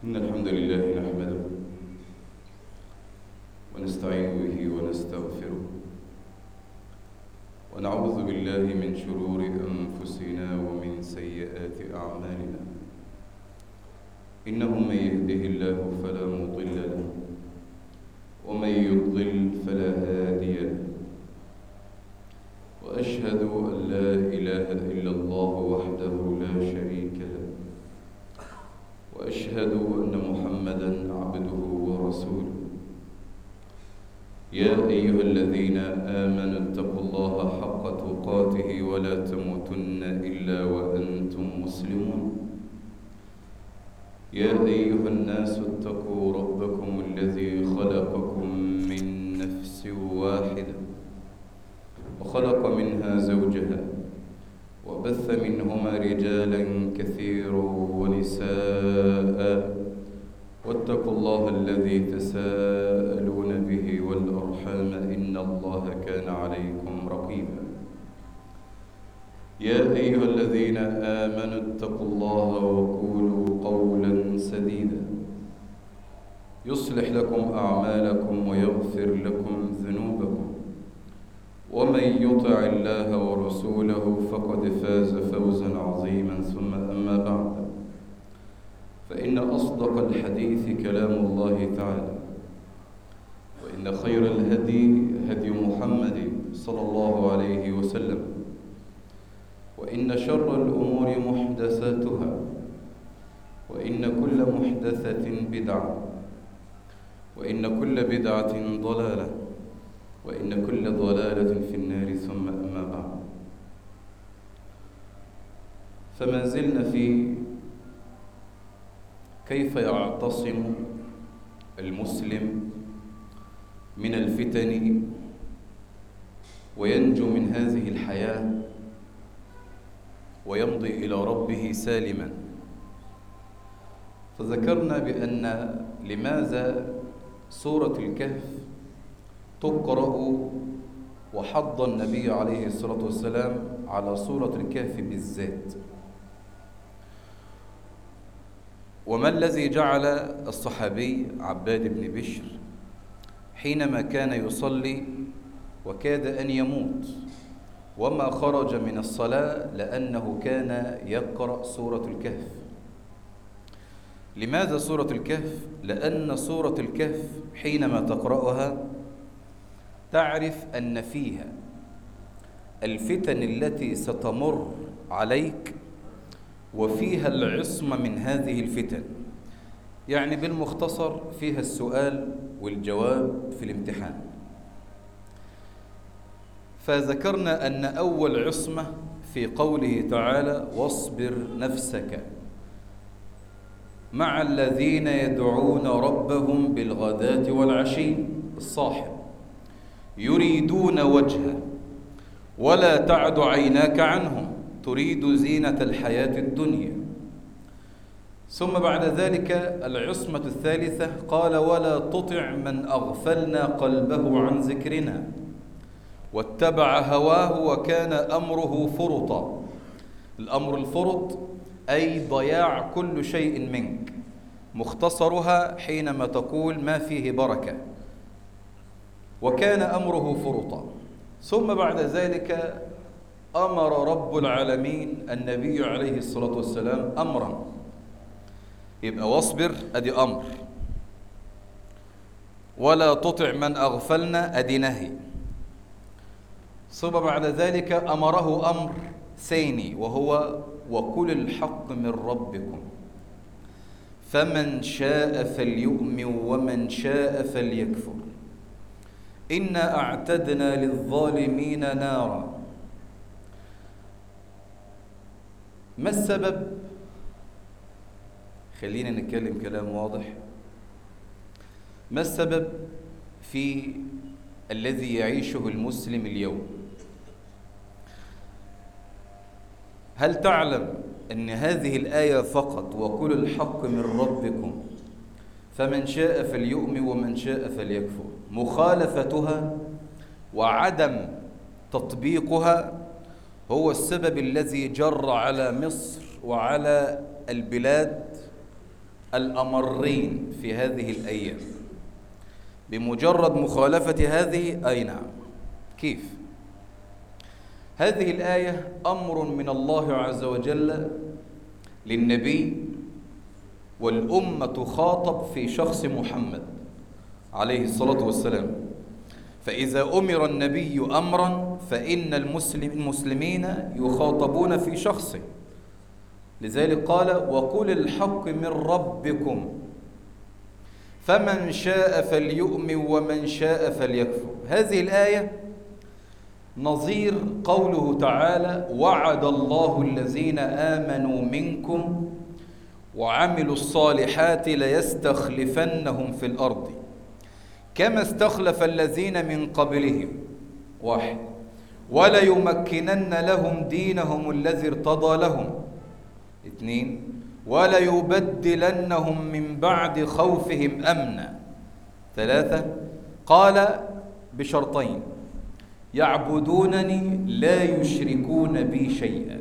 إن الحمد لله نحمده ونستعين به ونستغفره ونعوذ بالله من شرور أنفسنا ومن سيئات أعمالنا. إنه من يهده الله فلا مضل له ومن يضلل فلا هادي له، وأشهد أن لا إله إلا الله وحده لا شريك له، وأشهد أن محمدًا عبده ورسوله. يا أيها الذين آمنوا اتقوا الله حق تقاته ولا تموتن إلا وأنتم مسلمون. يا أيها الناس اتقوا ربكم الذي خلقكم من نفس واحدة وخلق منها زوجها وبث منهما رجالا كثيرا ونساء، واتقوا الله الذي تساءلون به والأرحام إن الله كان عليكم رقيبا. يا أيها الذين آمنوا اتقوا الله وقولوا قولا سديدا يصلح لكم أعمالكم ويغفر لكم ذنوبكم، ومن يطع الله ورسوله فقد فاز فوزا عظيما. ثم أما بعد، فإن أصدق الحديث كلام الله تعالى، وإن خير الهدي هدي محمد صلى الله عليه وسلم، وإن شر الأمور محدثاتها، وإن كل محدثة بدعة، وإن كل بدعة ضلالة، وإن كل ضلالة في النار. ثم أما بعد، فما زلنا في كيف يعتصم المسلم من الفتن وينجو من هذه الحياة ويمضي إلى ربه سالما. فذكرنا بأن لماذا سورة الكهف تقرأ وحض النبي عليه الصلاة والسلام على سورة الكهف بالذات، وما الذي جعل الصحابي عباد بن بشر حينما كان يصلي وكاد أن يموت وما خرج من الصلاة لأنه كان يقرأ سورة الكهف. لماذا سورة الكهف؟ لأن سورة الكهف حينما تقرأها تعرف أن فيها الفتن التي ستمر عليك وفيها العصمة من هذه الفتن. يعني بالمختصر فيها السؤال والجواب في الامتحان. فذكرنا أن أول عصمة في قوله تعالى: واصبر نفسك مع الذين يدعون ربهم بالغداة والعشي الصاحب يريدون وجهه ولا تعد عيناك عنهم تريد زينة الحياة الدنيا. ثم بعد ذلك العصمة الثالثة قال: ولا تطع من أغفلنا قلبه عن ذكرنا واتبع هواه وكان أمره فرطا. الأمر الفرط أي ضياع كل شيء منك، مختصرها حينما تقول ما فيه بركة، وكان أمره فرطا. ثم بعد ذلك أمر رب العالمين النبي عليه الصلاة والسلام أمرا. يبقى واصبر أدي أمر، ولا تطع من أغفلنا أدي نهي. ثم بعد ذلك أمره أمر ثاني وهو: وقل الحق من ربكم فمن شاء فليؤمن ومن شاء فليكفر إنا أعتدنا للظالمين نارا. ما السبب؟ خلينا نتكلم كلام واضح. ما السبب في الذي يعيشه المسلم اليوم؟ هل تعلم أن هذه الآية فقط: وقل الحق من ربكم فمن شاء فليؤمن ومن شاء فليكفر، مخالفتها وعدم تطبيقها هو السبب الذي جر على مصر وعلى البلاد الأمرين في هذه الأيام بمجرد مخالفة هذه؟ أي نعم. كيف؟ هذه الآية أمر من الله عز وجل للنبي، والأمة تخاطب في شخص محمد عليه الصلاة والسلام. فإذا أمر النبي أمرا فإن المسلمين يخاطبون في شخصه، لذلك قال: وقل الحق من ربكم فمن شاء فليؤمن ومن شاء فليكفر. هذه الآية نظير قوله تعالى: وعد الله الذين آمنوا منكم وعملوا الصالحات ليستخلفنهم في الأرض كما استخلف الذين من قبلهم 1 وليمكنن لهم دينهم الذي ارتضى لهم 2 وليبدلنهم من بعد خوفهم أمنا 3 قال بشرطين: يعبدونني لا يشركون بي شيئا.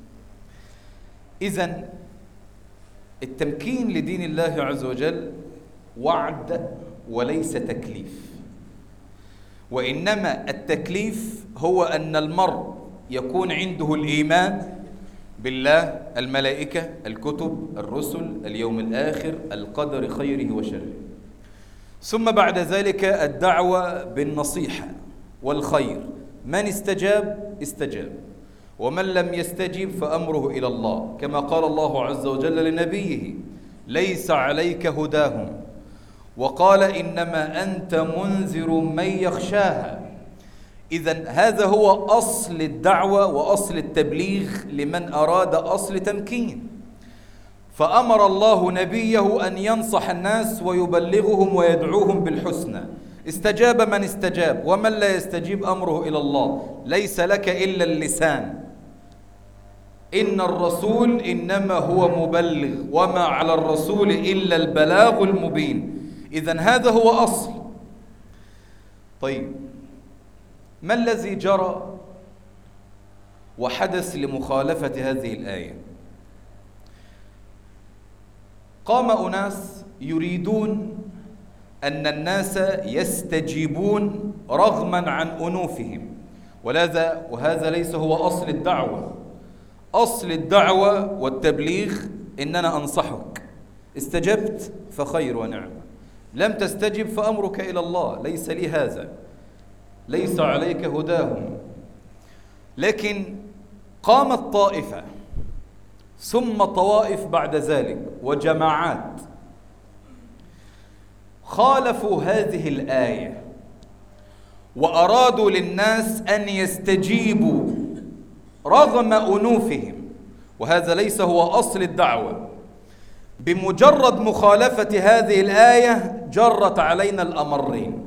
إذن التمكين لدين الله عز وجل وعد وليس تكليف، وإنما التكليف هو أن المرء يكون عنده الإيمان بالله، الملائكة، الكتب، الرسل، اليوم الآخر، القدر خيره وشره، ثم بعد ذلك الدعوة بالنصيحة والخير. من استجاب استجاب، ومن لم يستجب فأمره إلى الله، كما قال الله عز وجل لنبيه: ليس عليك هداهم، وقال: إنما أنت منذر من يخشاها. إذن هذا هو أصل الدعوة وأصل التبليغ لمن أراد أصل تمكين. فأمر الله نبيه أن ينصح الناس ويبلغهم ويدعوهم بالحسنى. استجاب من استجاب، ومن لا يستجيب أمره إلى الله. ليس لك إلا اللسان، إن الرسول إنما هو مبلغ وما على الرسول إلا البلاغ المبين. إذن هذا هو أصل. طيب، ما الذي جرى وحدث لمخالفة هذه الآية؟ قام أناس يريدون أن الناس يستجيبون رغما عن أنوفهم، وهذا ليس هو أصل الدعوة. أصل الدعوة والتبليغ إن أنا أنصحك، استجبت فخير ونعم، لم تستجب فأمرك إلى الله، ليس لي هذا، ليس عليك هداهم. لكن قامت طائفة ثم طوائف بعد ذلك وجماعات خالفوا هذه الآية وأرادوا للناس أن يستجيبوا رغم أنوفهم، وهذا ليس هو أصل الدعوة. بمجرد مخالفة هذه الآية جرت علينا الأمرين.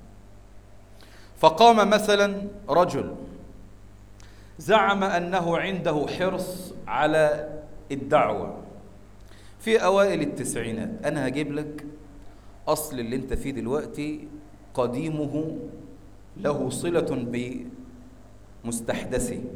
فقام مثلا رجل زعم أنه عنده حرص على الدعوة في أوائل التسعينات. أنا هجيب لك أصل اللي انت فيه دلوقتي، قديمه له صلة بمستحدثه.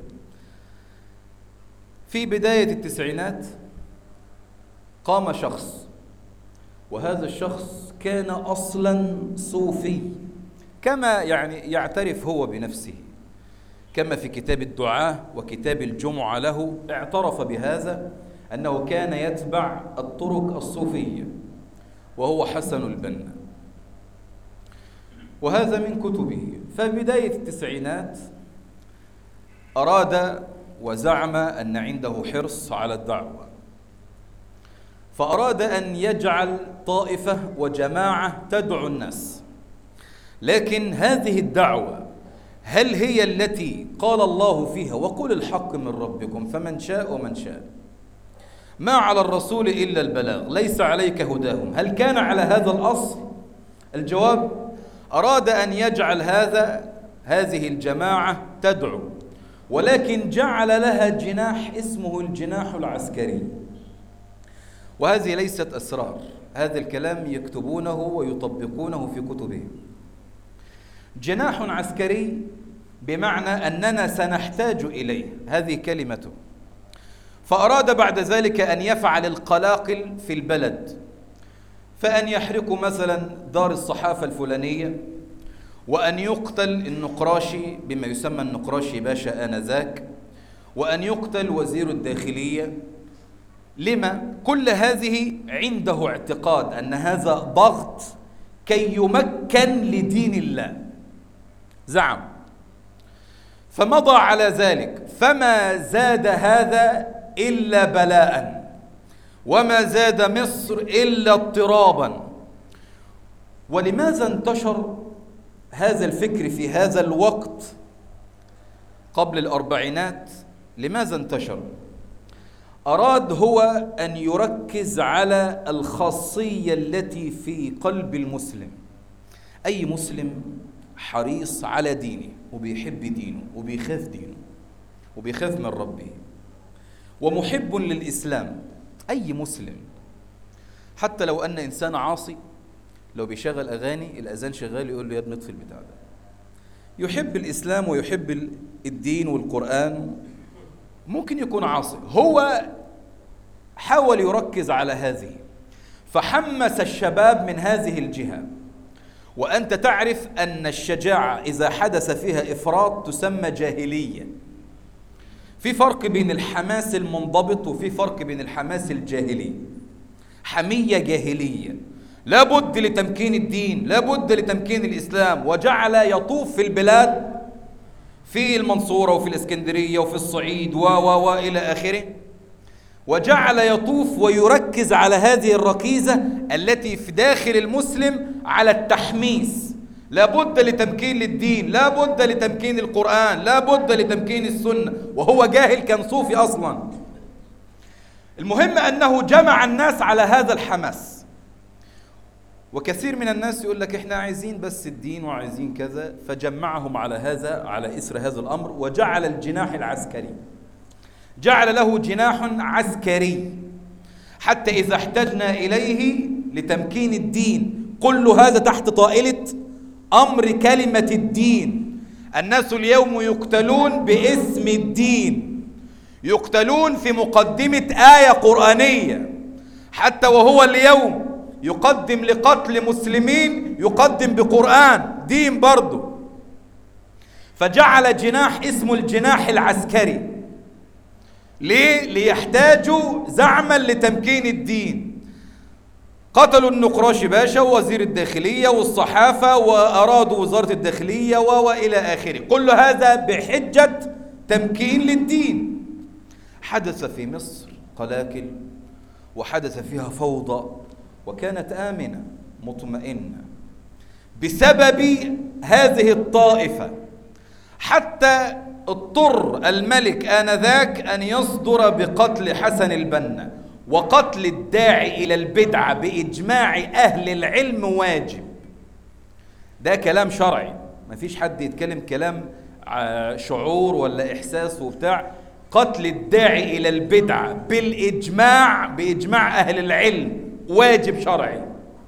في بداية التسعينات قام شخص، وهذا الشخص كان أصلا صوفي، كما يعترف هو بنفسه، كما في كتاب الدعاء وكتاب الجمعة له اعترف بهذا، أنه كان يتبع الطرق الصوفية، وهو حسن البنا، وهذا من كتبه. فبداية التسعينات أراد وزعم أن عنده حرص على الدعوة، فأراد أن يجعل طائفة وجماعة تدعو الناس. لكن هذه الدعوة هل هي التي قال الله فيها: وقل الحق من ربكم فمن شاء ومن شاء، ما على الرسول إلا البلاغ، ليس عليك هداهم؟ هل كان على هذا الأصل؟ الجواب: أراد أن يجعل هذه الجماعة تدعو، ولكن جعل لها جناح اسمه الجناح العسكري. وهذه ليست أسرار، هذا الكلام يكتبونه ويطبقونه في كتبهم. جناح عسكري بمعنى أننا سنحتاج إليه، هذه كلمته. فأراد بعد ذلك أن يفعل القلاقل في البلد، فأن يحرقوا مثلا دار الصحافة الفلانية، وأن يقتل النقراشي بما يسمى النقراشي باشا آنذاك، وأن يقتل وزير الداخلية. لما؟ كل هذه عنده اعتقاد أن هذا ضغط كي يمكن لدين الله، زعم. فمضى على ذلك، فما زاد هذا إلا بلاء، وما زاد مصر إلا اضطرابا. ولماذا انتشر هذا الفكر في هذا الوقت قبل الأربعينات؟ لماذا انتشر؟ أراد هو أن يركز على الخاصية التي في قلب المسلم. أي مسلم حريص على دينه وبيحب دينه وبيخاف دينه وبيخاف من ربه ومحب للإسلام. أي مسلم، حتى لو أن إنسان عاصي، لو بيشغل أغاني الأذان شغال يقول له يا ابني اطفي البتاع ده، يحب الإسلام ويحب الدين والقرآن. ممكن يكون عاصي، هو حاول يركز على هذه، فحمس الشباب من هذه الجهة. وأنت تعرف أن الشجاعة إذا حدث فيها إفراط تسمى جاهلية. في فرق بين الحماس المنضبط وفي فرق بين الحماس الجاهلي. حمية جاهلية، لا بد لتمكين الدين، لا بد لتمكين الإسلام، وجعل يطوف في البلاد، في المنصورة وفي الإسكندرية وفي الصعيد وإلى آخره، وجعل يطوف ويركز على هذه الركيزة التي في داخل المسلم على التحميس. لا بد لتمكين للدين، لا بد لتمكين القرآن، لا بد لتمكين السنة، وهو جاهل كان صوفي أصلا. المهم أنه جمع الناس على هذا الحماس. وكثير من الناس يقول لك إحنا عايزين بس الدين وعايزين كذا، فجمعهم على هذا، على إثر هذا الأمر، وجعل الجناح العسكري، جعل له جناح عسكري حتى إذا احتجنا إليه لتمكين الدين. كل هذا تحت طائلة أمر كلمة الدين. الناس اليوم يقتلون باسم الدين، يقتلون في مقدمة آية قرآنية، حتى وهو اليوم يقدم لقتل مسلمين يقدم بقرآن دين برضه. فجعل جناح اسمه الجناح العسكري. ليه؟ ليحتاجوا زعما لتمكين الدين. قتلوا النقراشي باشا ووزير الداخلية والصحافة، وأرادوا وزارة الداخلية وإلى آخره. كل هذا بحجة تمكين للدين. حدث في مصر قلاقل، وحدث فيها فوضى، وكانت آمنة مطمئنة بسبب هذه الطائفة، حتى اضطر الملك آنذاك أن يصدر بقتل حسن البنا. وقتل الداعي إلى البدعة بإجماع أهل العلم واجب. ده كلام شرعي، ما فيش حد يتكلم كلام شعور ولا إحساس وبتاع. قتل الداعي إلى البدعة بالإجماع، بإجماع أهل العلم، واجب شرعي.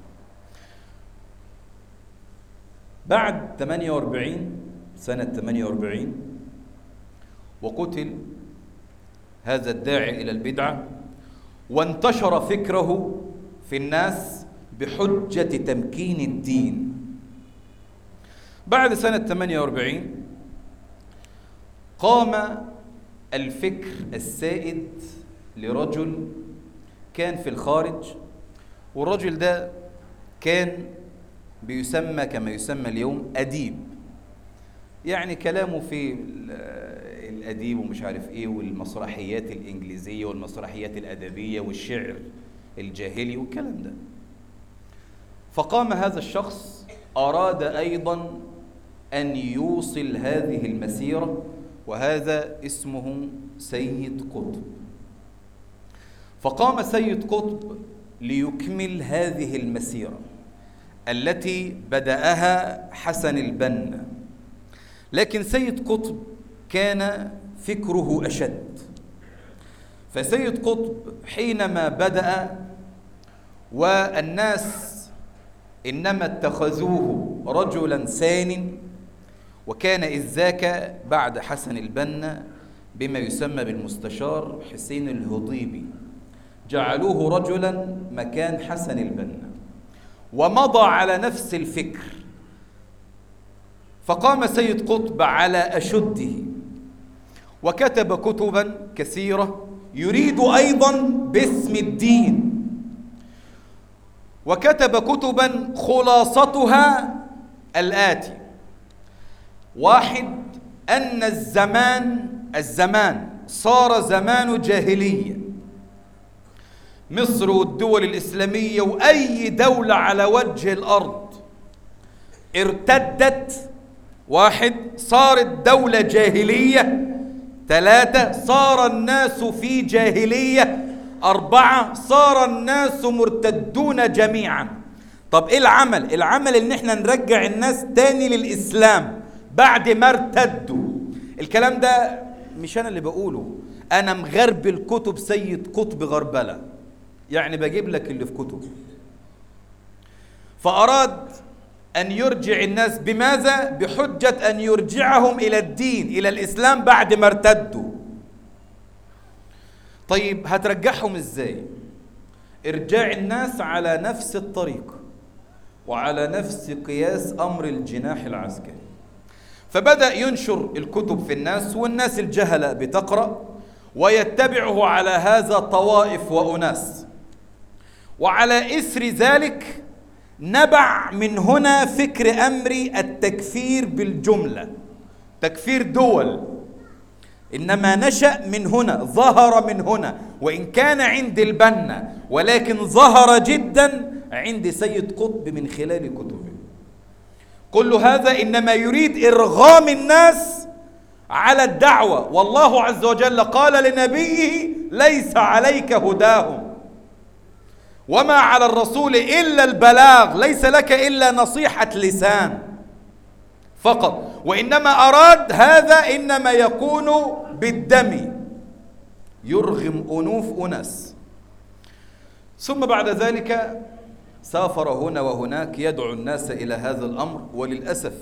بعد 48 سنة 48 وقتل هذا الداعي إلى البدعة، وانتشر فكره في الناس بحجة تمكين الدين. بعد سنة 48 قام الفكر السائد لرجل كان في الخارج، والرجل ده كان بيسمى كما يسمى اليوم أديب. يعني كلامه في الأديب ومش عارف إيه، والمسرحيات الإنجليزية والمسرحيات الأدبية والشعر الجاهلي والكلام ده. فقام هذا الشخص أراد أيضا أن يوصل هذه المسيرة، وهذا اسمه سيد قطب. فقام سيد قطب ليكمل هذه المسيرة التي بدأها حسن البنا. لكن سيد قطب كان فكره أشد. فسيد قطب حينما بدأ والناس إنما اتخذوه رجلا سان، وكان إذ ذاك بعد حسن البنا بما يسمى بالمستشار حسين الهضيبي، جعلوه رجلا مكان حسن البنا. ومضى على نفس الفكر. فقام سيد قطب على أشده وكتب كتبا كثيرة يريد أيضا باسم الدين، وكتب كتبا خلاصتها الآتي: واحد، أن الزمان صار زمان جاهلية. مصر والدول الإسلامية وأي دولة على وجه الأرض ارتدت. واحد، صارت دولة جاهلية. 3، صار الناس في جاهلية. 4، صار الناس مرتدون جميعا. طب ايه العمل؟ العمل ان احنا نرجع الناس تاني للإسلام بعد ما ارتدوا. الكلام ده مش انا اللي بقوله، انا مغربل كتب سيد قطب غربلة، يعني بجيب لك اللي في كتب. فأراد أن يرجع الناس بماذا؟ بحجة أن يرجعهم إلى الدين، إلى الإسلام بعد ما ارتدوا. طيب هترجعهم إزاي؟ ارجاع الناس على نفس الطريقة وعلى نفس قياس أمر الجناح العسكري. فبدأ ينشر الكتب في الناس، والناس الجهلة بتقرأ، ويتبعه على هذا طوائف وأناس. وعلى إثر ذلك نبع من هنا فكر أمري التكفير بالجملة، تكفير دول. إنما نشأ من هنا، ظهر من هنا، وإن كان عند البنا، ولكن ظهر جدا عند سيد قطب من خلال كتبه. كل هذا إنما يريد إرغام الناس على الدعوة، والله عز وجل قال لنبيه: ليس عليك هداهم وما على الرسول إلا البلاغ، ليس لك إلا نصيحة لسان فقط. وإنما أراد هذا إنما يكون بالدم، يرغم أنوف أناس. ثم بعد ذلك سافر هنا وهناك يدعو الناس إلى هذا الأمر، وللأسف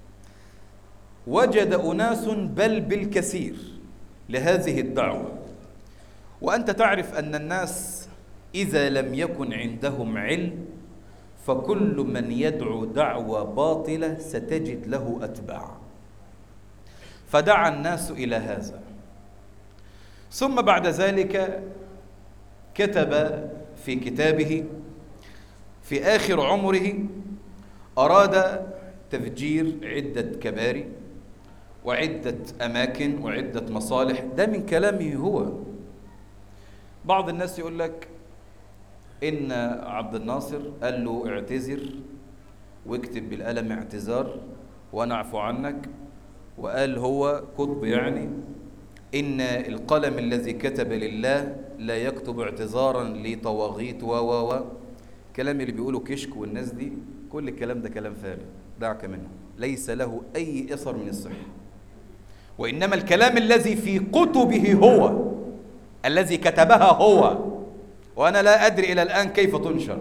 وجد أناس بل بالكثير لهذه الدعوة. وأنت تعرف أن الناس إذا لم يكن عندهم علم فكل من يدعو دعوة باطلة ستجد له أتباع. فدعا الناس إلى هذا. ثم بعد ذلك كتب في كتابه في آخر عمره، أراد تفجير عدة كباري وعدة أماكن وعدة مصالح. ده من كلامه هو. بعض الناس يقول لك إن عبد الناصر قال له اعتذر واكتب بالقلم اعتذار وأنا أعفو عنك، وقال هو قطب يعني إن القلم الذي كتب لله لا يكتب اعتذارا لطواغيت و كلام اللي بيقولوا كشك والناس دي، كل الكلام ده كلام فارغ، دعك منه، ليس له أي أثر من الصحة. وإنما الكلام الذي في كتبه هو، الذي كتبها هو، وأنا لا أدري إلى الآن كيف تنشر.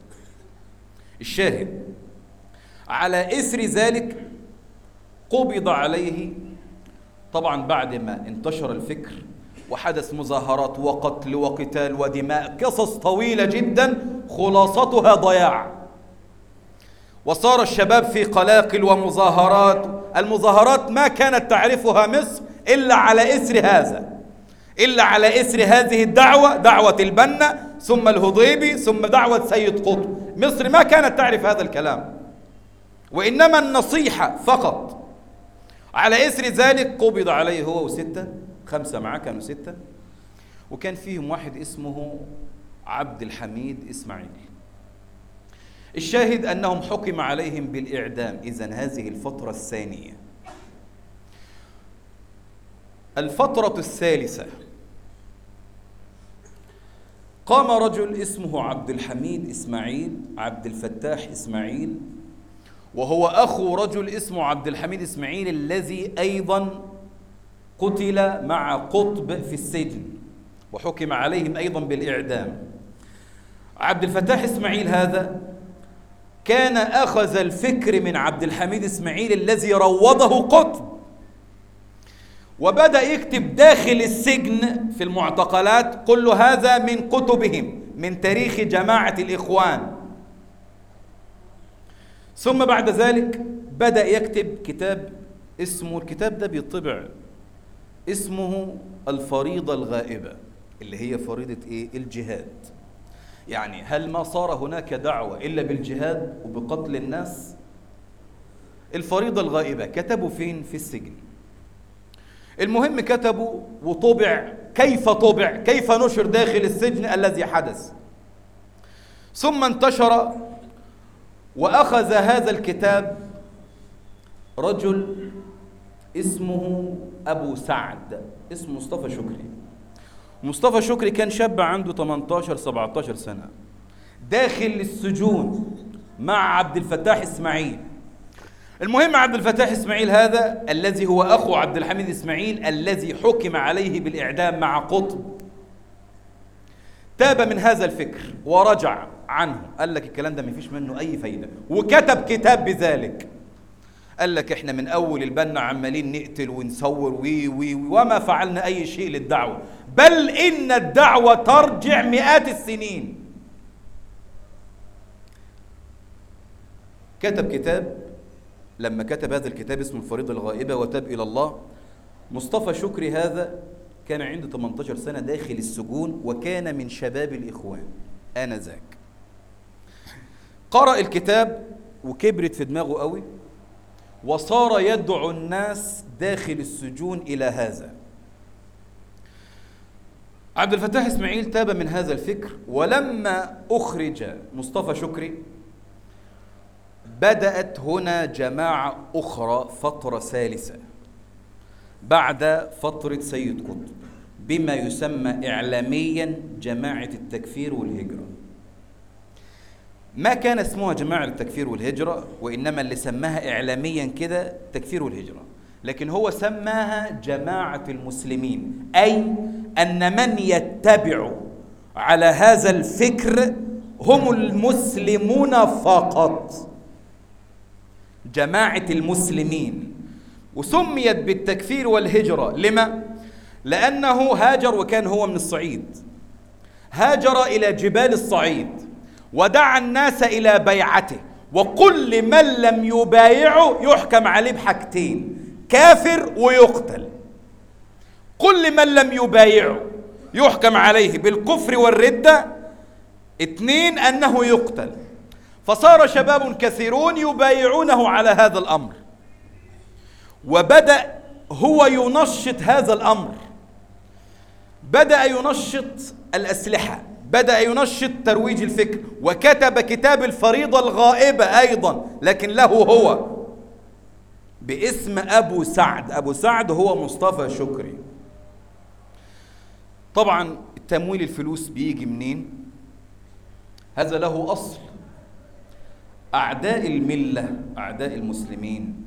الشاهد على إثر ذلك قبض عليه طبعا بعد ما انتشر الفكر وحدث مظاهرات وقتل وقتال ودماء، قصص طويلة جدا خلاصتها ضياع. وصار الشباب في قلاقل ومظاهرات. المظاهرات ما كانت تعرفها مصر إلا على إثر هذا، إلا على إثر هذه الدعوة، دعوة البنا ثم الهضيبي ثم دعوة سيد قطب. مصر ما كانت تعرف هذا الكلام، وإنما النصيحة فقط. على إثر ذلك قبض عليه هو وستة، 5 معاه كانوا 6، وكان فيهم واحد اسمه عبد الحميد إسماعيل. الشاهد أنهم حكم عليهم بالإعدام. إذن هذه الفترة الثانية. الفترة الثالثة قام رجل اسمه عبد الحميد إسماعيل، عبد الفتاح إسماعيل، وهو أخو رجل اسمه عبد الحميد إسماعيل الذي أيضا قتل مع قطب في السجن وحكم عليهم أيضا بالإعدام. عبد الفتاح إسماعيل هذا كان أخذ الفكر من عبد الحميد إسماعيل الذي روضه قطب، وبدأ يكتب داخل السجن في المعتقلات. كل هذا من كتبهم، من تاريخ جماعة الإخوان. ثم بعد ذلك بدأ يكتب كتاب اسمه، الكتاب ده بيطبع، اسمه الفريضة الغائبة، اللي هي فريضة إيه؟ الجهاد. يعني هل ما صار هناك دعوة إلا بالجهاد وبقتل الناس؟ الفريضة الغائبة كتبوا فين؟ في السجن. المهم كتبوا وطبع. كيف طبع؟ كيف نشر داخل السجن الذي حدث؟ ثم انتشر، وأخذ هذا الكتاب رجل اسمه أبو سعد، اسمه مصطفى شكري. مصطفى شكري كان شاب عنده 18-17 سنة، داخل السجون مع عبد الفتاح إسماعيل. المهم عبد الفتاح إسماعيل هذا الذي هو أخو عبد الحميد إسماعيل الذي حكم عليه بالإعدام مع قطب، تاب من هذا الفكر ورجع عنه، قال لك الكلام ده ما فيش منه أي فايدة، وكتب كتاب بذلك. قال لك احنا من أول البنا عمالين نقتل ونصور وما فعلنا أي شيء للدعوة، بل إن الدعوة ترجع مئات السنين. كتب كتاب. لما كتب هذا الكتاب اسمه الفريضة الغائبة وتاب إلى الله، مصطفى شكري هذا كان عنده 18 سنة داخل السجون، وكان من شباب الإخوان آنذاك. قرأ الكتاب وكبرت في دماغه قوي، وصار يدعو الناس داخل السجون إلى هذا. عبد الفتاح إسماعيل تاب من هذا الفكر، ولما أخرج مصطفى شكري بدأت هنا جماعة أخرى، فترة ثالثة بعد فترة سيد قطب، بما يسمى إعلاميا جماعة التكفير والهجرة. ما كان اسمها جماعة التكفير والهجرة، وإنما اللي سماها إعلاميا كده تكفير والهجرة، لكن هو سماها جماعة المسلمين، أي أن من يتبع على هذا الفكر هم المسلمون فقط، جماعة المسلمين. وسميت بالتكفير والهجرة لما؟ لأنه هاجر، وكان هو من الصعيد، هاجر إلى جبال الصعيد ودعا الناس إلى بيعته، وكل من لم يبايعه يحكم عليه بحاجتين: كافر ويقتل. كل من لم يبايعه يحكم عليه بالكفر والردة، 2 أنه يقتل. فصار شباب كثيرون يبايعونه على هذا الأمر، وبدأ هو ينشط هذا الأمر، بدأ ينشط الأسلحة، بدأ ينشط ترويج الفكر، وكتب كتاب الفريضة الغائبة أيضا، لكن له هو باسم أبو سعد. أبو سعد هو مصطفى شكري. طبعا التمويل، الفلوس بيجي منين؟ هذا له أصل. أعداء الملة، أعداء المسلمين،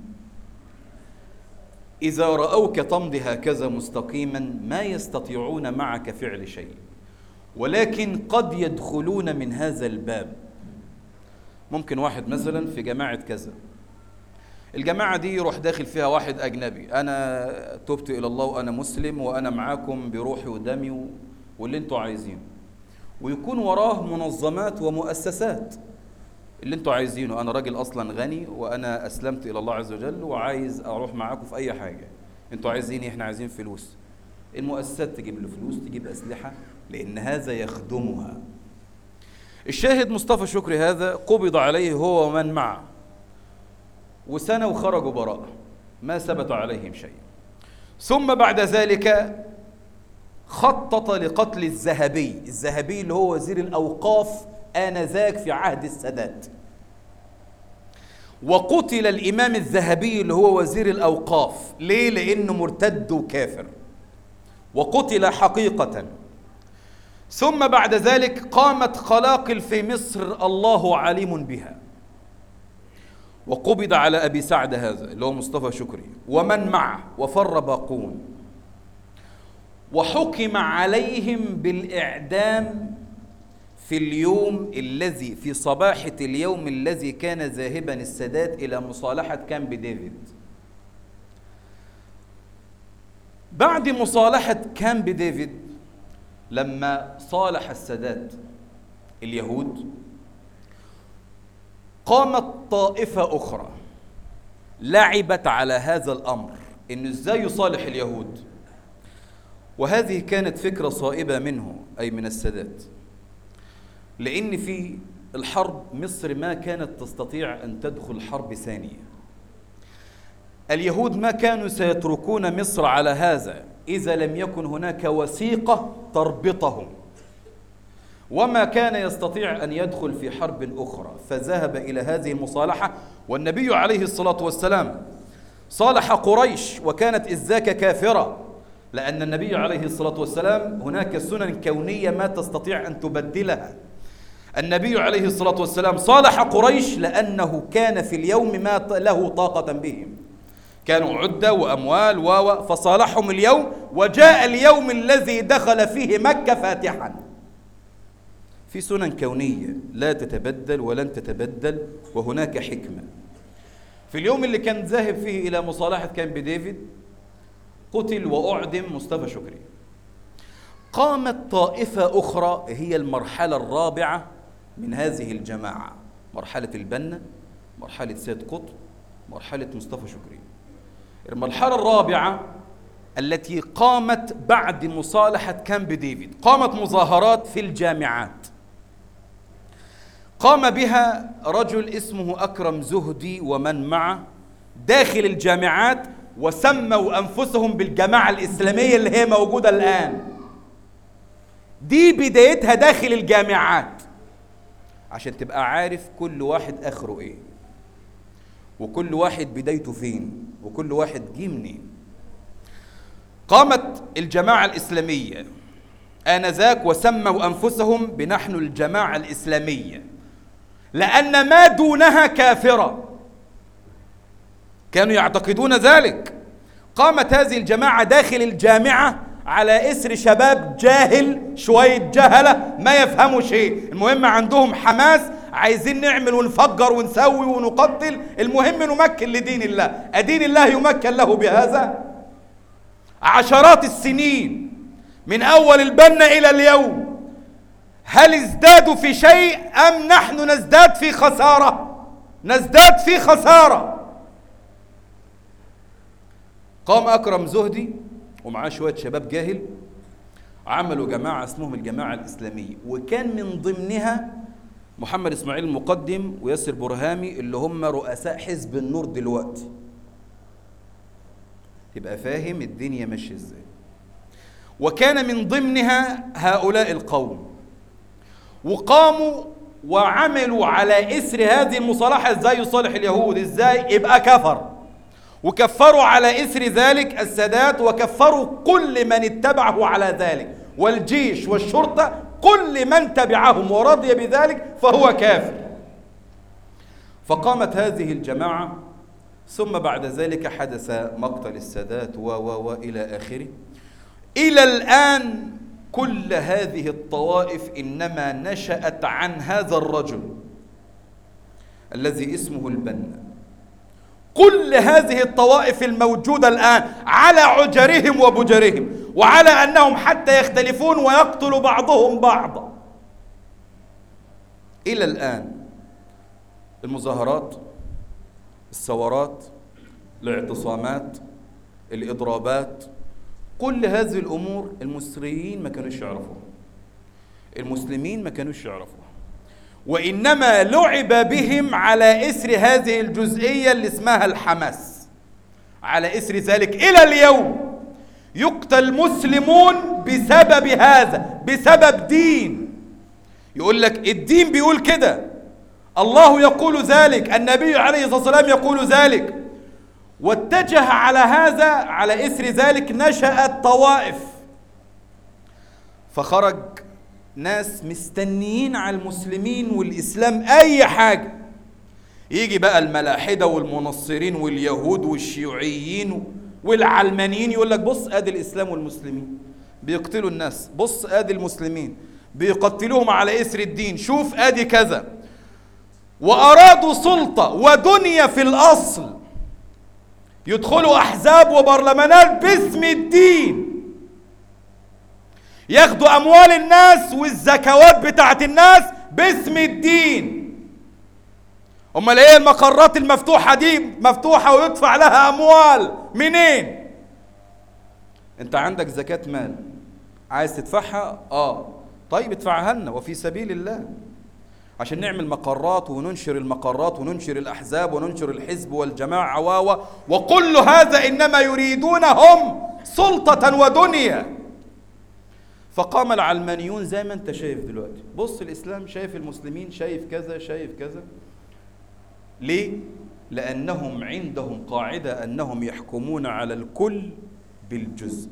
إذا رأوك تمضي هكذا مستقيما ما يستطيعون معك فعل شيء، ولكن قد يدخلون من هذا الباب. ممكن واحد مثلا في جماعة كذا، الجماعة دي يروح داخل فيها واحد أجنبي: أنا تبت إلى الله وأنا مسلم وأنا معاكم بروحي ودمي واللي انتوا عايزينه، ويكون وراه منظمات ومؤسسات اللي انتوا عايزينه. أنا راجل أصلا غني وأنا أسلمت إلى الله عز وجل وعايز أروح معاكم في أي حاجة، انتوا عايزين إيه؟ إحنا عايزين فلوس. المؤسسات تجيب له فلوس، تجيب أسلحة، لأن هذا يخدمها. الشاهد مصطفى شكري هذا قبض عليه هو ومن معه، وسنة وخرجوا براءة، ما ثبت عليهم شيء. ثم بعد ذلك خطط لقتل الذهبي. الذهبي اللي هو وزير الأوقاف آنذاك في عهد السادات، وقتل الإمام الذهبي اللي هو وزير الأوقاف. ليه؟ لأنه مرتد وكافر، وقتل حقيقة. ثم بعد ذلك قامت قلاقل في مصر الله عليم بها، وقبض على أبي سعد هذا اللي هو مصطفى شكري ومن معه، وفر باقون، وحكم عليهم بالإعدام في اليوم الذي، في صباحة اليوم الذي كان ذاهبا السادات إلى مصالحة كامب ديفيد. بعد مصالحة كامب ديفيد، لما صالح السادات اليهود قامت طائفة أخرى لعبت على هذا الأمر، إنه إزاي يصالح اليهود. وهذه كانت فكرة صائبة منه، أي من السادات، لأن في الحرب مصر ما كانت تستطيع أن تدخل حرب ثانية. اليهود ما كانوا سيتركون مصر على هذا إذا لم يكن هناك وثيقة تربطهم، وما كان يستطيع أن يدخل في حرب أخرى، فذهب إلى هذه المصالحة. والنبي عليه الصلاة والسلام صالح قريش، وكانت إذ ذاك كافرة، لأن النبي عليه الصلاة والسلام هناك سنن كونية ما تستطيع أن تبدلها. النبي عليه الصلاة والسلام صالح قريش لأنه كان في اليوم ما له طاقة بهم، كانوا عدة وأموال فصالحهم اليوم، وجاء اليوم الذي دخل فيه مكة فاتحا. في سنن كونية لا تتبدل ولن تتبدل، وهناك حكمة. في اليوم اللي كان ذاهب فيه إلى مصالحة كامب ديفيد قتل وأعدم مصطفى شكري. قامت طائفة أخرى، هي المرحلة الرابعة من هذه الجماعة، مرحلة البنا، مرحلة سيد قطب، مرحلة مصطفى شكري. المرحلة الرابعة التي قامت بعد مصالحة كامب ديفيد، قامت مظاهرات في الجامعات. قام بها رجل اسمه أكرم زهدي ومن معه داخل الجامعات، وسموا أنفسهم بالجماعة الإسلامية اللي هي موجودة الآن. دي بدايتها داخل الجامعات، عشان تبقى عارف كل واحد آخره إيه، وكل واحد بدايته فين، وكل واحد جه منين. قامت الجماعة الإسلامية آنذاك وسموا أنفسهم بنحن الجماعة الإسلامية، لأن ما دونها كافرة، كانوا يعتقدون ذلك. قامت هذه الجماعة داخل الجامعة على إثر شباب جاهل، شوية جهلة ما يفهموا شيء، المهم عندهم حماس، عايزين نعمل ونفجر ونسوي ونقتل، المهم نمكن لدين الله. أدين الله يمكن له بهذا؟ عشرات السنين من أول البنا إلى اليوم، هل ازدادوا في شيء أم نحن نزداد في خسارة؟ نزداد في خسارة. قام أكرم زهدي ومعاه شوية شباب جاهل، عملوا جماعة اسمهم الجماعة الإسلامية، وكان من ضمنها محمد إسماعيل المقدم وياسر برهامي اللي هم رؤساء حزب النور دلوقتي. يبقى فاهم الدنيا ماشية ازاي. وكان من ضمنها هؤلاء القوم، وقاموا وعملوا على إثر هذه المصالحة ازاي يصالح اليهود، ازاي يبقى كفر، وكفروا على إثر ذلك السادات، وكفروا كل من اتبعه على ذلك، والجيش والشرطة، كل من تبعهم ورضي بذلك فهو كافر. فقامت هذه الجماعة، ثم بعد ذلك حدث مقتل السادات وإلى آخره. إلى الآن كل هذه الطوائف إنما نشأت عن هذا الرجل الذي اسمه البنا. كل هذه الطوائف الموجودة الآن على عجرهم وبجرهم، وعلى أنهم حتى يختلفون ويقتل بعضهم بعضا. إلى الآن المظاهرات، الثورات، الاعتصامات، الإضرابات، كل هذه الأمور المصريين ما كانوش يعرفوها، المسلمين ما كانوش يعرفوها، وإنما لعب بهم على إثر هذه الجزئية اللي اسمها الحماس. على إثر ذلك إلى اليوم يقتل مسلمون بسبب هذا، بسبب دين. يقول لك الدين بيقول كده، الله يقول ذلك، النبي عليه الصلاة والسلام يقول ذلك. واتجه على هذا، على إثر ذلك نشأت طوائف، فخرج ناس مستنيين على المسلمين والإسلام أي حاجة. يجي بقى الملاحدة والمنصرين واليهود والشيوعيين والعلمانيين، يقول لك بص آدي الإسلام والمسلمين بيقتلوا الناس، بص آدي المسلمين بيقتلوهم على إثر الدين، شوف آدي كذا. وأرادوا سلطة ودنيا في الأصل، يدخلوا أحزاب وبرلمانات باسم الدين، ياخدوا أموال الناس والزكوات بتاعت الناس باسم الدين، امال ايه المقرات المفتوحة دي مفتوحة ويدفع لها اموال منين؟ انت عندك زكاة مال عايز تدفعها؟ طيب ادفعها لنا وفي سبيل الله، عشان نعمل مقرات وننشر المقرات وننشر الأحزاب وننشر الحزب والجماعة وكل هذا إنما يريدون هم سلطة ودنيا. فقام العلمانيون زي ما انت شايف دلوقتي. بص الإسلام شايف المسلمين، شايف كذا شايف كذا. ليه؟ لأنهم عندهم قاعدة أنهم يحكمون على الكل بالجزء،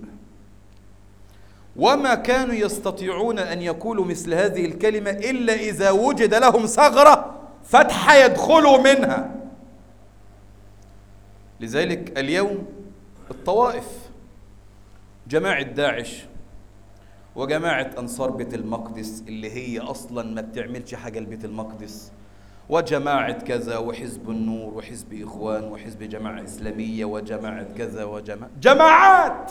وما كانوا يستطيعون أن يقولوا مثل هذه الكلمة إلا إذا وجد لهم ثغرة فتحة يدخلوا منها. لذلك اليوم الطوائف، جماعة داعش وجماعة أنصار بيت المقدس اللي هي أصلا ما بتعملش حاجة لبيت المقدس، وجماعة كذا وحزب النور وحزب إخوان وحزب جماعة إسلامية وجماعة كذا جماعات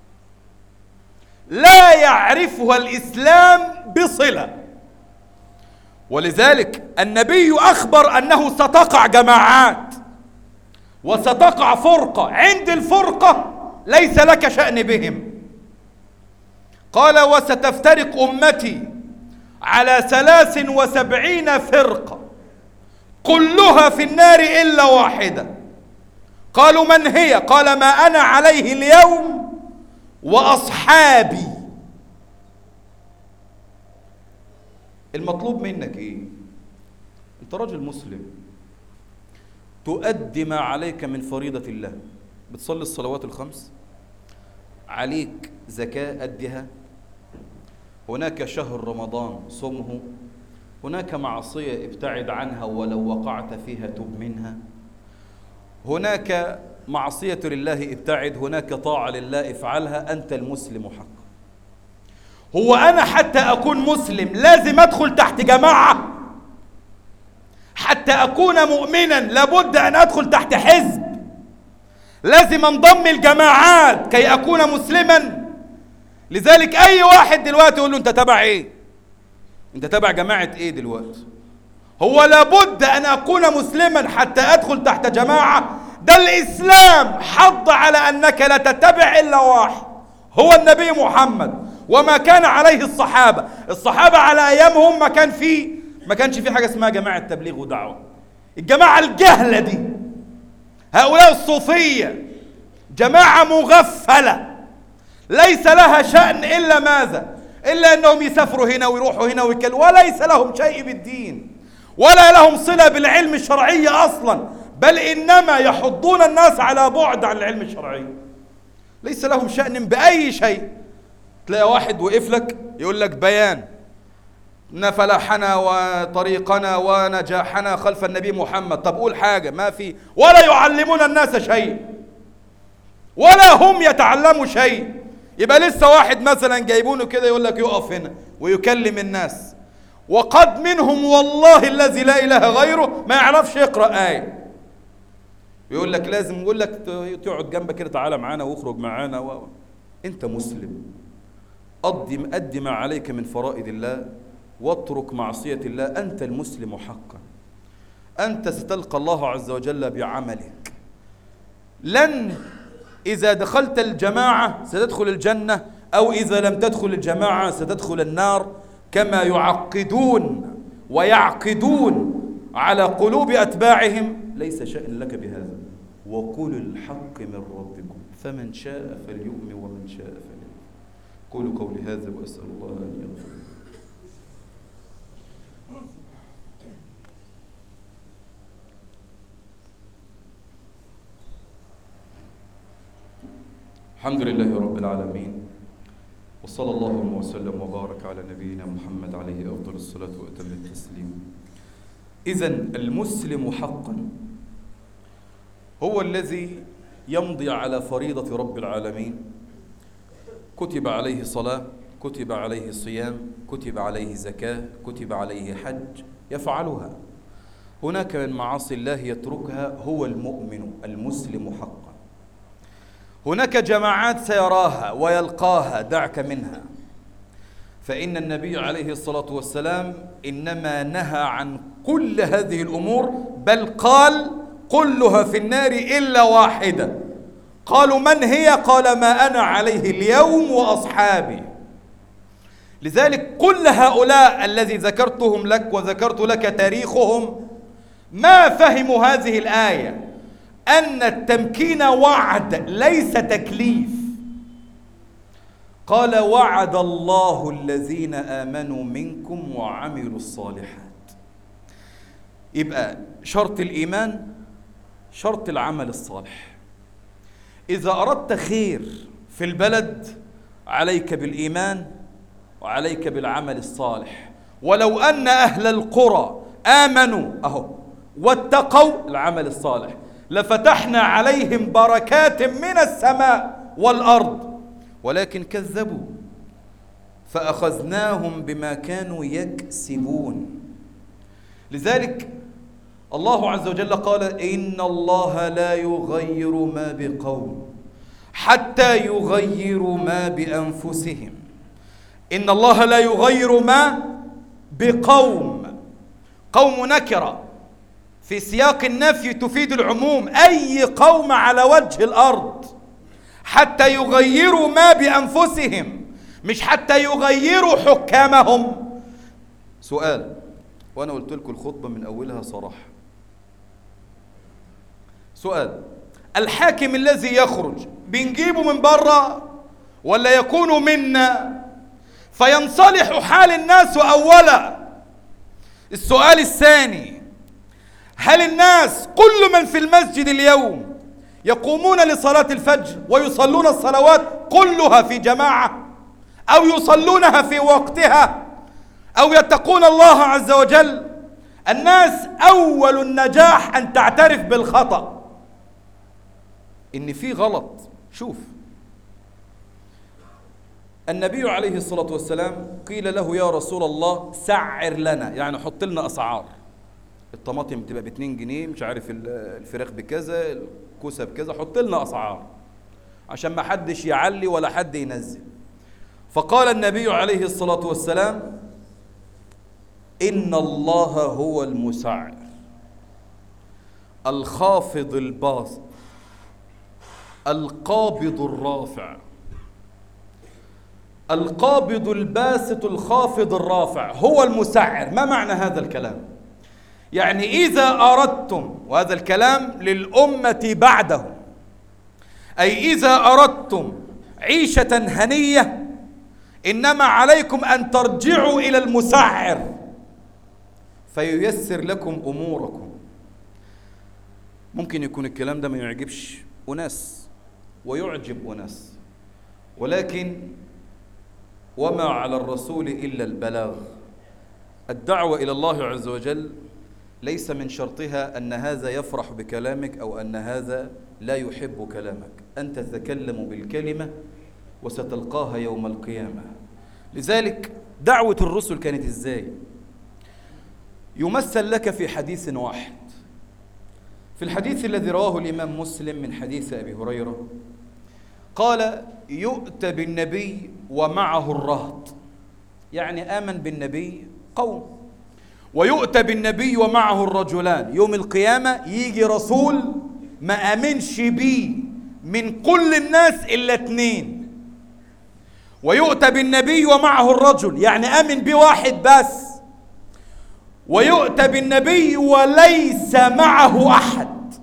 لا يعرفها الإسلام بصلة. ولذلك النبي أخبر أنه ستقع جماعات وستقع فرقة، عند الفرقة ليس لك شأن بهم. قال وستفترق أمتي على 73 فرقة كلها في النار إلا واحدة. قالوا من هي؟ قال ما أنا عليه اليوم وأصحابي. المطلوب منك إيه؟ أنت رجل مسلم تؤدي ما عليك من فريضة الله، بتصلي الصلوات الخمس، عليك زكاة أدها، هناك شهر رمضان صمه، هناك معصية ابتعد عنها ولو وقعت فيها تب منها، هناك معصية لله ابتعد، هناك طاعة لله افعلها. أنت المسلم حقا. هو أنا حتى أكون مسلم لازم أدخل تحت جماعة؟ حتى أكون مؤمنا لابد أن أدخل تحت حزب؟ لازم انضم الجماعات كي أكون مسلما؟ لذلك أي واحد دلوقتي يقول له أنت تبع إيه؟ أنت تبع جماعة إيه دلوقتي؟ هو لابد أن أكون مسلما حتى أدخل تحت جماعة؟ ده الإسلام حض على أنك لا تتبع إلا واحد، هو النبي محمد وما كان عليه الصحابة. الصحابة على أيامهم ما كانش في حاجة اسمها جماعة تبليغ ودعوة. الجماعة الجهلة دي، هؤلاء الصوفية، جماعة مغفلة ليس لها شأن إلا ماذا؟ إلا أنهم يسافروا هنا ويروحوا هنا ويكلموا، وليس لهم شيء بالدين ولا لهم صلة بالعلم الشرعي أصلا، بل إنما يحضون الناس على بعد عن العلم الشرعي. ليس لهم شأن بأي شيء. تلاقي واحد وقف لك يقول لك بيان إن فلاحنا وطريقنا ونجاحنا خلف النبي محمد. طب قول حاجة، ما في، ولا يعلمون الناس شيء ولا هم يتعلموا شيء. يبقى لسه واحد مثلا جايبونه كده يقول لك يقف هنا ويكلم الناس، وقد منهم والله الذي لا إله غيره ما يعرفش يقرأ آية، يقول لك لازم، يقول لك تقعد جنبك كده، تعالى معانا واخرج معانا أنت مسلم، أدي ما عليك من فرائض الله واترك معصية الله. أنت المسلم حقا. أنت ستلقى الله عز وجل بعملك. لن إذا دخلت الجماعة ستدخل الجنة، أو إذا لم تدخل الجماعة ستدخل النار، كما يعقدون ويعقدون على قلوب أتباعهم. ليس شأن لك بهذا. وقل الحق من ربكم فمن شاء فليؤمن ومن شاء فليكفر. قولوا قولي هذا وأسأل الله أن يغفر. الحمد لله رب العالمين، وصلى الله وسلم وبارك على نبينا محمد عليه أفضل الصلاة وأتم التسليم. إذن المسلم حقا هو الذي يمضي على فريضة رب العالمين. كتب عليه صلاة، كتب عليه صيام، كتب عليه زكاة، كتب عليه حج، يفعلها. هناك من معاصي الله يتركها، هو المؤمن المسلم حقا. هناك جماعات سيراها ويلقاها، دعك منها. فإن النبي عليه الصلاة والسلام إنما نهى عن كل هذه الأمور، بل قال كلها في النار إلا واحدة. قالوا من هي؟ قال ما أنا عليه اليوم وأصحابي. لذلك كل هؤلاء الذي ذكرتهم لك وذكرت لك تاريخهم ما فهموا هذه الآية، أن التمكين وعد ليس تكليف. قال وعد الله الذين آمنوا منكم وعملوا الصالحات. يبقى شرط الإيمان شرط العمل الصالح. إذا أردت خير في البلد عليك بالإيمان وعليك بالعمل الصالح. ولو أن أهل القرى آمنوا واتقوا العمل الصالح لفتحنا عليهم بركات من السماء والأرض، ولكن كذبوا فأخذناهم بما كانوا يكسبون. لذلك الله عز وجل قال إن الله لا يغير ما بقوم حتى يغيروا ما بأنفسهم. إن الله لا يغير ما بقوم. قوم نكرة في سياق النفي تفيد العموم، أي قوم على وجه الأرض، حتى يغيروا ما بأنفسهم، مش حتى يغيروا حكامهم. سؤال، وأنا قلت لكم الخطبة من أولها صراحة. سؤال، الحاكم الذي يخرج بنجيبه من بره ولا يكون منا فينصلح حال الناس أولا؟ السؤال الثاني، هل الناس كل من في المسجد اليوم يقومون لصلاة الفجر ويصلون الصلوات كلها في جماعة، أو يصلونها في وقتها، أو يتقون الله عز وجل؟ الناس أول النجاح أن تعترف بالخطأ، إن في غلط. شوف، النبي عليه الصلاة والسلام قيل له يا رسول الله سعر لنا، يعني حط لنا أسعار. الطماطم بتبقى ب2 جنيه، مش عارف الفراخ بكذا، الكوسة بكذا، حط لنا أسعار عشان ما حدش يعلي ولا حد ينزل. فقال النبي عليه الصلاة والسلام إن الله هو المسعر الخافض الباسط القابض الرافع. القابض الباسط الخافض الرافع هو المسعر. ما معنى هذا الكلام؟ يعني إذا أردتم، وهذا الكلام للأمة بعده، أي إذا أردتم عيشة هنية إنما عليكم أن ترجعوا إلى المسعر فييسر لكم أموركم. ممكن يكون الكلام ده ما يعجبش أناس ويعجب أناس، ولكن وما على الرسول إلا البلاغ. الدعوة إلى الله عز وجل ليس من شرطها أن هذا يفرح بكلامك أو أن هذا لا يحب كلامك. أنت تتكلم بالكلمة وستلقاها يوم القيامة. لذلك دعوة الرسل كانت إزاي؟ يمثل لك في حديث واحد، في الحديث الذي رواه الإمام مسلم من حديث أبي هريرة قال يؤتى بالنبي ومعه الرهط، يعني آمن بالنبي قوم، ويؤتى بالنبي ومعه الرجلان. يوم القيامة يجي رسول ما آمنش بيه من كل الناس إلا 2، ويؤتى بالنبي ومعه الرجل يعني آمن بيه واحد بس، ويؤتى بالنبي وليس معه أحد.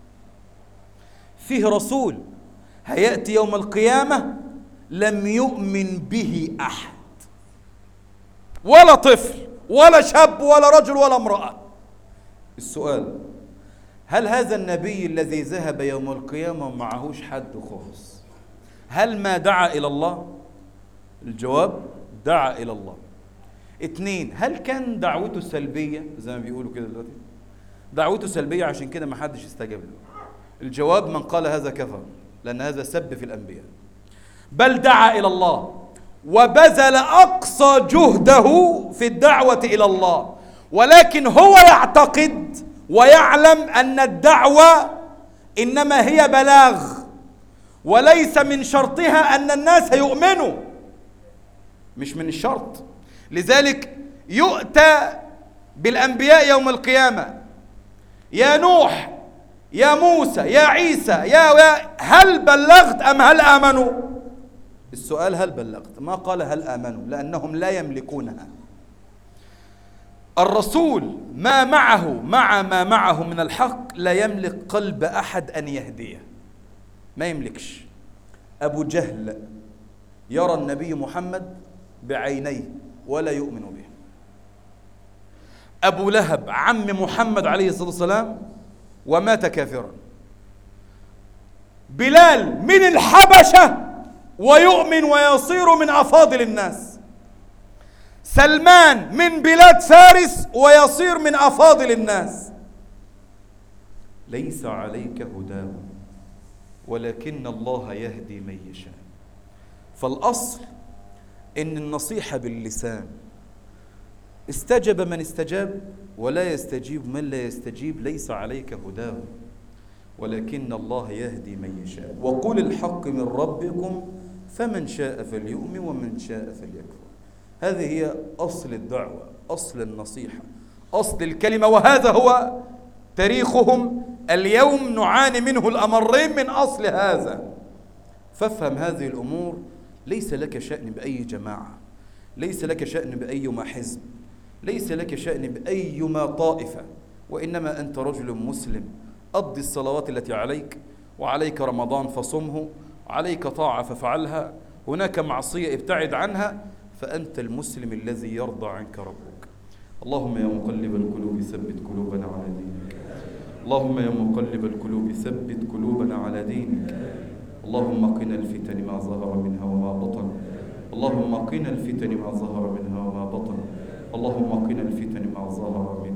فيه رسول هيأتي يوم القيامة لم يؤمن به أحد، ولا طفل ولا شاب ولا رجل ولا امرأة. السؤال، هل هذا النبي الذي ذهب يوم القيامة معهوش حد خالص هل ما دعا إلى الله؟ الجواب دعا إلى الله. 2، هل كان دعوته سلبية زي ما بيقولوا كده دلوقتي؟ دعوته سلبية عشان كده ما حدش استجاب له. الجواب من قال هذا كفر، لأن هذا سب في الأنبياء. بل دعا إلى الله وبذل أقصى جهده في الدعوة إلى الله، ولكن هو يعتقد ويعلم أن الدعوة إنما هي بلاغ، وليس من شرطها أن الناس يؤمنوا. مش من الشرط. لذلك يؤتى بالأنبياء يوم القيامة، يا نوح، يا موسى، يا عيسى، هل بلغت أم هل آمنوا؟ السؤال هل بلغت، ما قال هل آمنوا، لأنهم لا يملكونها. الرسول ما معه من الحق لا يملك قلب أحد أن يهديه، ما يملكش. أبو جهل يرى النبي محمد بعينيه ولا يؤمن به. أبو لهب عم محمد عليه الصلاة والسلام ومات كافرا. بلال من الحبشة ويؤمن ويصير من أفاضل الناس. سلمان من بلاد فارس ويصير من أفاضل الناس. ليس عليك هداهم ولكن الله يهدي من يشاء. فالأصل إن النصيحة باللسان، استجب من استجاب ولا يستجيب من لا يستجيب. ليس عليك هداهم ولكن الله يهدي من يشاء. وقل الحق من ربكم فمن شاء فليؤمن ومن شاء فليكفر. هذه هي أصل الدعوة، أصل النصيحة، أصل الكلمة. وهذا هو تاريخهم اليوم، نعاني منه الأمرين من أصل هذا. فافهم هذه الأمور. ليس لك شأن بأي جماعة، ليس لك شأن بأيما حزب، ليس لك شأن بأيما طائفة، وإنما أنت رجل مسلم. أضي الصلوات التي عليك، وعليك رمضان فصمه، عليك طاعة ففعلها، هناك معصية ابتعد عنها، فأنت المسلم الذي يرضى عنك ربك. اللهم يا مقلب القلوب ثبت قلوبنا على دينك. اللهم يا مقلب القلوب ثبت قلوبنا على دينك. اللهم قنا الفتن ما ظهر منها وما بطن. اللهم قنا الفتن ما ظهر منها وما بطن. اللهم قنا الفتن ما ظهر منها